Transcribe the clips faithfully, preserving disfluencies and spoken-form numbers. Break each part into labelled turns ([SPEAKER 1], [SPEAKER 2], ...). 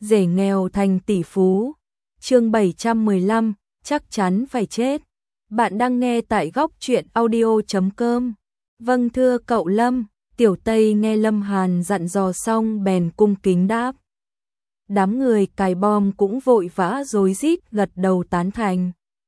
[SPEAKER 1] rể nghèo thành tỷ phú. Chương bảy trăm mười lăm, chắc chắn phải chết. Bạn đang nghe tại góc truyện audio chấm com. Vâng thưa cậu Lâm. Tiểu Tây nghe Lâm Hàn dặn dò xong bèn cung kính đáp. Đám người cài bom cũng vội vã rối rít gật đầu tán thành.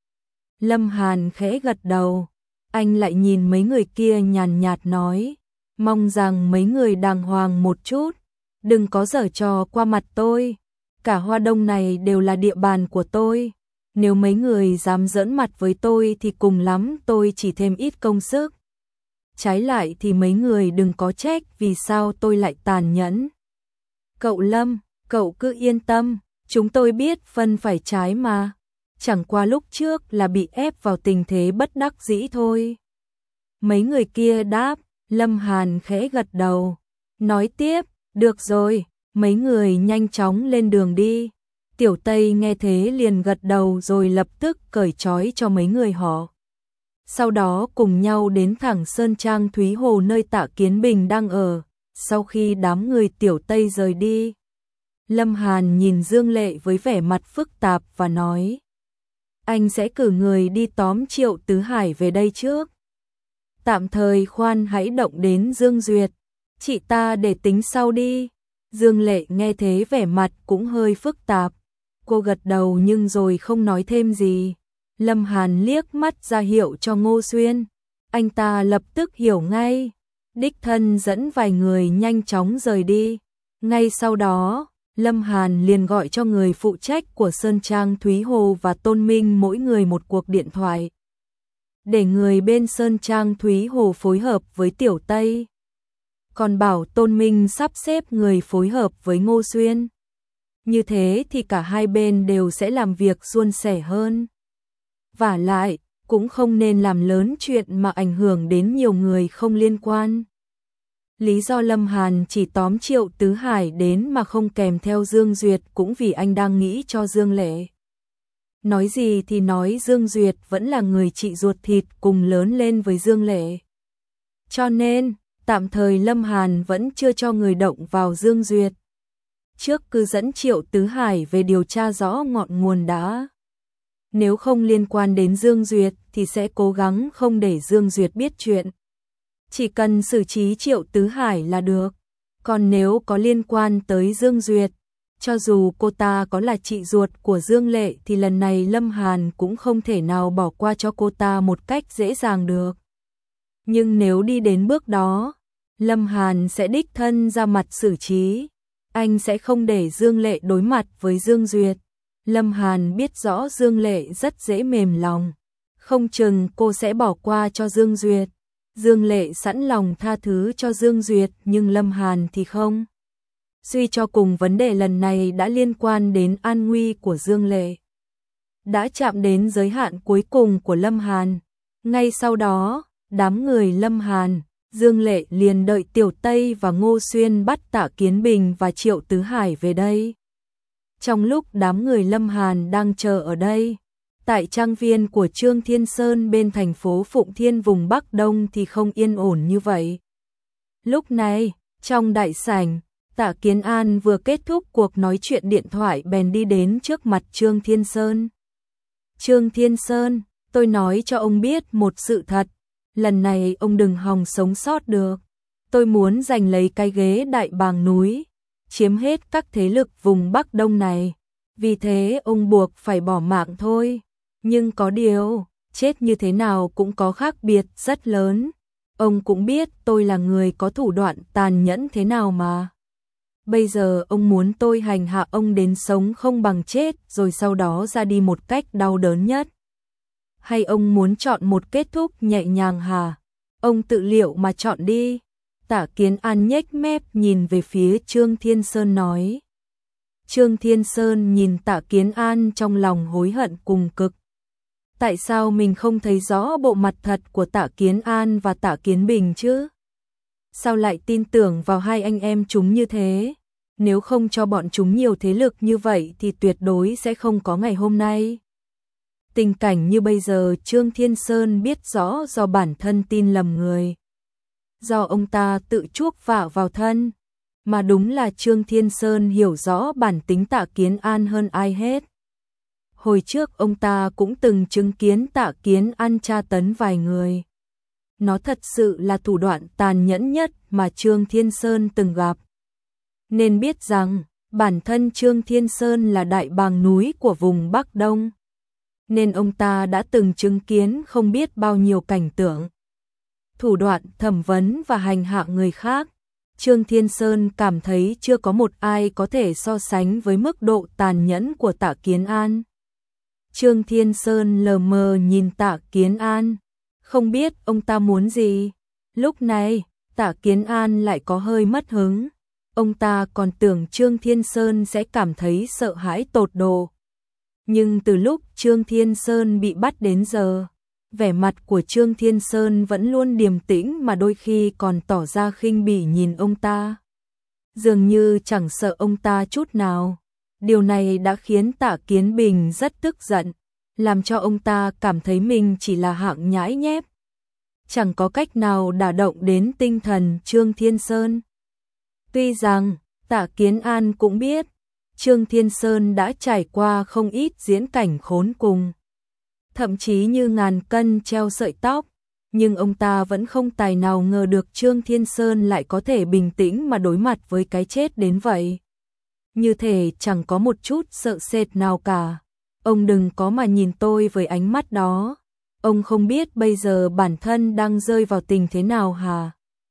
[SPEAKER 1] Lâm Hàn khẽ gật đầu, anh lại nhìn mấy người kia nhàn nhạt nói, mong rằng mấy người đàng hoàng một chút, đừng có giở trò qua mặt tôi, cả Hoa Đông này đều là địa bàn của tôi, nếu mấy người dám giỡn mặt với tôi thì cùng lắm tôi chỉ thêm ít công sức. Trái lại thì mấy người đừng có trách vì sao tôi lại tàn nhẫn. Cậu Lâm, cậu cứ yên tâm, chúng tôi biết phân phải trái mà. Chẳng qua lúc trước là bị ép vào tình thế bất đắc dĩ thôi. Mấy người kia đáp, Lâm Hàn khẽ gật đầu. Nói tiếp, được rồi, mấy người nhanh chóng lên đường đi. Tiểu Tây nghe thế liền gật đầu rồi lập tức cởi trói cho mấy người họ. Sau đó cùng nhau đến thẳng Sơn Trang Thúy Hồ nơi Tạ Kiến Bình đang ở. Sau khi đám người Tiểu Tây rời đi, Lâm Hàn nhìn Dương Lệ với vẻ mặt phức tạp và nói, anh sẽ cử người đi tóm Triệu Tứ Hải về đây trước. Tạm thời khoan hãy động đến Dương Duyệt, chị ta để tính sau đi. Dương Lệ nghe thế vẻ mặt cũng hơi phức tạp, cô gật đầu nhưng rồi không nói thêm gì. Lâm Hàn liếc mắt ra hiệu cho Ngô Xuyên, anh ta lập tức hiểu ngay, đích thân dẫn vài người nhanh chóng rời đi. Ngay sau đó, Lâm Hàn liền gọi cho người phụ trách của Sơn Trang Thúy Hồ và Tôn Minh mỗi người một cuộc điện thoại, để người bên Sơn Trang Thúy Hồ phối hợp với Tiểu Tây, còn bảo Tôn Minh sắp xếp người phối hợp với Ngô Xuyên. Như thế thì cả hai bên đều sẽ làm việc suôn sẻ hơn. Vả lại, cũng không nên làm lớn chuyện mà ảnh hưởng đến nhiều người không liên quan. Lý do Lâm Hàn chỉ tóm Triệu Tứ Hải đến mà không kèm theo Dương Duyệt cũng vì anh đang nghĩ cho Dương Lệ. Nói gì thì nói, Dương Duyệt vẫn là người chị ruột thịt cùng lớn lên với Dương Lệ. Cho nên, tạm thời Lâm Hàn vẫn chưa cho người động vào Dương Duyệt. Trước cứ dẫn Triệu Tứ Hải về điều tra rõ ngọn nguồn đã. Nếu không liên quan đến Dương Duyệt thì sẽ cố gắng không để Dương Duyệt biết chuyện. Chỉ cần xử trí Triệu Tứ Hải là được. Còn nếu có liên quan tới Dương Duyệt, cho dù cô ta có là chị ruột của Dương Lệ thì lần này Lâm Hàn cũng không thể nào bỏ qua cho cô ta một cách dễ dàng được. Nhưng nếu đi đến bước đó, Lâm Hàn sẽ đích thân ra mặt xử trí. Anh sẽ không để Dương Lệ đối mặt với Dương Duyệt. Lâm Hàn biết rõ Dương Lệ rất dễ mềm lòng, không chừng cô sẽ bỏ qua cho Dương Duyệt. Dương Lệ sẵn lòng tha thứ cho Dương Duyệt nhưng Lâm Hàn thì không. Suy cho cùng vấn đề lần này đã liên quan đến an nguy của Dương Lệ, đã chạm đến giới hạn cuối cùng của Lâm Hàn. Ngay sau đó, đám người Lâm Hàn, Dương Lệ liền đợi Tiểu Tây và Ngô Xuyên bắt Tạ Kiến Bình và Triệu Tứ Hải về đây. Trong lúc đám người Lâm Hàn đang chờ ở đây, tại trang viên của Trương Thiên Sơn bên thành phố Phụng Thiên vùng Bắc Đông thì không yên ổn như vậy. Lúc này, trong đại sảnh, Tạ Kiến An vừa kết thúc cuộc nói chuyện điện thoại bèn đi đến trước mặt Trương Thiên Sơn. Trương Thiên Sơn, tôi nói cho ông biết một sự thật, lần này ông đừng hòng sống sót được. Tôi muốn giành lấy cái ghế đại bàng núi, chiếm hết các thế lực vùng Bắc Đông này. Vì thế ông buộc phải bỏ mạng thôi. Nhưng có điều, chết như thế nào cũng có khác biệt rất lớn. Ông cũng biết tôi là người có thủ đoạn tàn nhẫn thế nào mà. Bây giờ ông muốn tôi hành hạ ông đến sống không bằng chết rồi sau đó ra đi một cách đau đớn nhất. Hay ông muốn chọn một kết thúc nhẹ nhàng hả? Ông tự liệu mà chọn đi. Tạ Kiến An nhếch mép nhìn về phía Trương Thiên Sơn nói. Trương Thiên Sơn nhìn Tạ Kiến An trong lòng hối hận cùng cực. Tại sao mình không thấy rõ bộ mặt thật của Tạ Kiến An và Tạ Kiến Bình chứ? Sao lại tin tưởng vào hai anh em chúng như thế? Nếu không cho bọn chúng nhiều thế lực như vậy thì tuyệt đối sẽ không có ngày hôm nay. Tình cảnh như bây giờ Trương Thiên Sơn biết rõ do bản thân tin lầm người. Do ông ta tự chuốc vạ vào thân. mà đúng là Trương Thiên Sơn hiểu rõ bản tính Tạ Kiến An hơn ai hết. Hồi trước ông ta cũng từng chứng kiến Tạ Kiến An tra tấn vài người. Nó thật sự là thủ đoạn tàn nhẫn nhất mà Trương Thiên Sơn từng gặp. Nên biết rằng, bản thân Trương Thiên Sơn là đại bàng núi của vùng Bắc Đông. Nên ông ta đã từng chứng kiến không biết bao nhiêu cảnh tượng. Thủ đoạn thẩm vấn và hành hạ người khác, Trương Thiên Sơn cảm thấy chưa có một ai có thể so sánh với mức độ tàn nhẫn của Tạ Kiến An. Trương Thiên Sơn lờ mờ nhìn Tạ Kiến An, không biết ông ta muốn gì. Lúc này, Tạ Kiến An lại có hơi mất hứng. Ông ta còn tưởng Trương Thiên Sơn sẽ cảm thấy sợ hãi tột độ. Nhưng từ lúc Trương Thiên Sơn bị bắt đến giờ, vẻ mặt của Trương Thiên Sơn vẫn luôn điềm tĩnh mà đôi khi còn tỏ ra khinh bỉ nhìn ông ta. Dường như chẳng sợ ông ta chút nào. Điều này đã khiến Tạ Kiến Bình rất tức giận, làm cho ông ta cảm thấy mình chỉ là hạng nhãi nhép. Chẳng có cách nào đả động đến tinh thần Trương Thiên Sơn. Tuy rằng, Tạ Kiến An cũng biết, Trương Thiên Sơn đã trải qua không ít diễn cảnh khốn cùng. Thậm chí như ngàn cân treo sợi tóc, nhưng ông ta vẫn không tài nào ngờ được Trương Thiên Sơn lại có thể bình tĩnh mà đối mặt với cái chết đến vậy. Như thể chẳng có một chút sợ sệt nào cả. Ông đừng có mà nhìn tôi với ánh mắt đó. Ông không biết bây giờ bản thân đang rơi vào tình thế nào hả?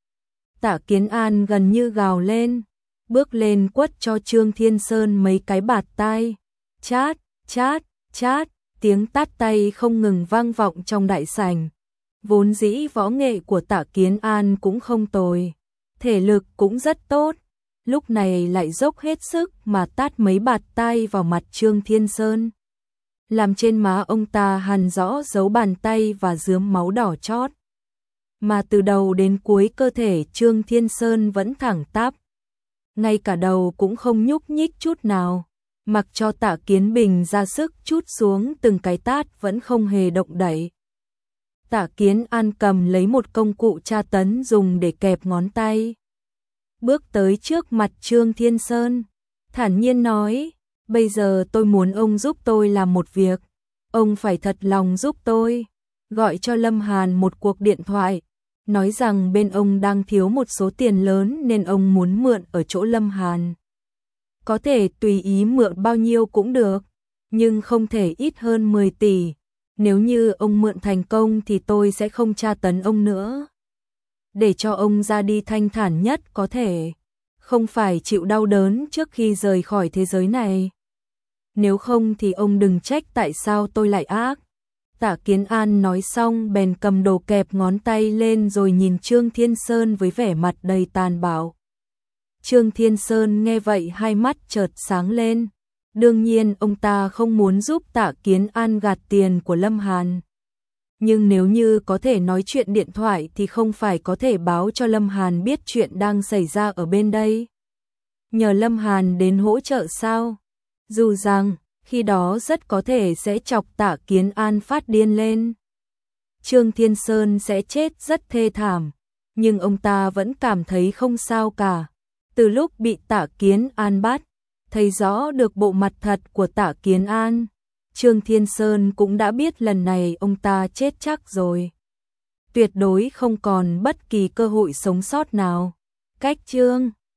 [SPEAKER 1] Tạ Kiến An gần như gào lên, bước lên quất cho Trương Thiên Sơn mấy cái bạt tai. Chát, chát, chát, tiếng tát tay không ngừng vang vọng trong đại sảnh. Vốn dĩ võ nghệ của Tạ Kiến An cũng không tồi, thể lực cũng rất tốt. Lúc này lại dốc hết sức mà tát mấy bạt tay vào mặt Trương Thiên Sơn, làm trên má ông ta hằn rõ dấu bàn tay và rướm máu đỏ chót. Mà từ đầu đến cuối cơ thể Trương Thiên Sơn vẫn thẳng tắp, ngay cả đầu cũng không nhúc nhích chút nào, mặc cho Tạ Kiến Bình ra sức trút xuống từng cái tát vẫn không hề động đậy. Tạ Kiến An cầm lấy một công cụ tra tấn dùng để kẹp ngón tay, bước tới trước mặt Trương Thiên Sơn, thản nhiên nói, bây giờ tôi muốn ông giúp tôi làm một việc, ông phải thật lòng giúp tôi, gọi cho Lâm Hàn một cuộc điện thoại, nói rằng bên ông đang thiếu một số tiền lớn nên ông muốn mượn ở chỗ Lâm Hàn. Có thể tùy ý mượn bao nhiêu cũng được, nhưng không thể ít hơn mười tỷ, nếu như ông mượn thành công thì tôi sẽ không tra tấn ông nữa. Để cho ông ra đi thanh thản nhất có thể, không phải chịu đau đớn trước khi rời khỏi thế giới này. Nếu không thì ông đừng trách tại sao tôi lại ác. Tạ Kiến An nói xong bèn cầm đồ kẹp ngón tay lên rồi nhìn Trương Thiên Sơn với vẻ mặt đầy tàn bạo. Trương Thiên Sơn nghe vậy hai mắt chợt sáng lên. Đương nhiên ông ta không muốn giúp Tạ Kiến An gạt tiền của Lâm Hàn. Nhưng nếu như có thể nói chuyện điện thoại thì không phải có thể báo cho Lâm Hàn biết chuyện đang xảy ra ở bên đây. Nhờ Lâm Hàn đến hỗ trợ sao? Dù rằng, khi đó rất có thể sẽ chọc Tạ Kiến An phát điên lên. Trương Thiên Sơn sẽ chết rất thê thảm, nhưng ông ta vẫn cảm thấy không sao cả. Từ lúc bị Tạ Kiến An bắt, thấy rõ được bộ mặt thật của Tạ Kiến An, Trương Thiên Sơn cũng đã biết lần này ông ta chết chắc rồi. Tuyệt đối không còn bất kỳ cơ hội sống sót nào. Cách chương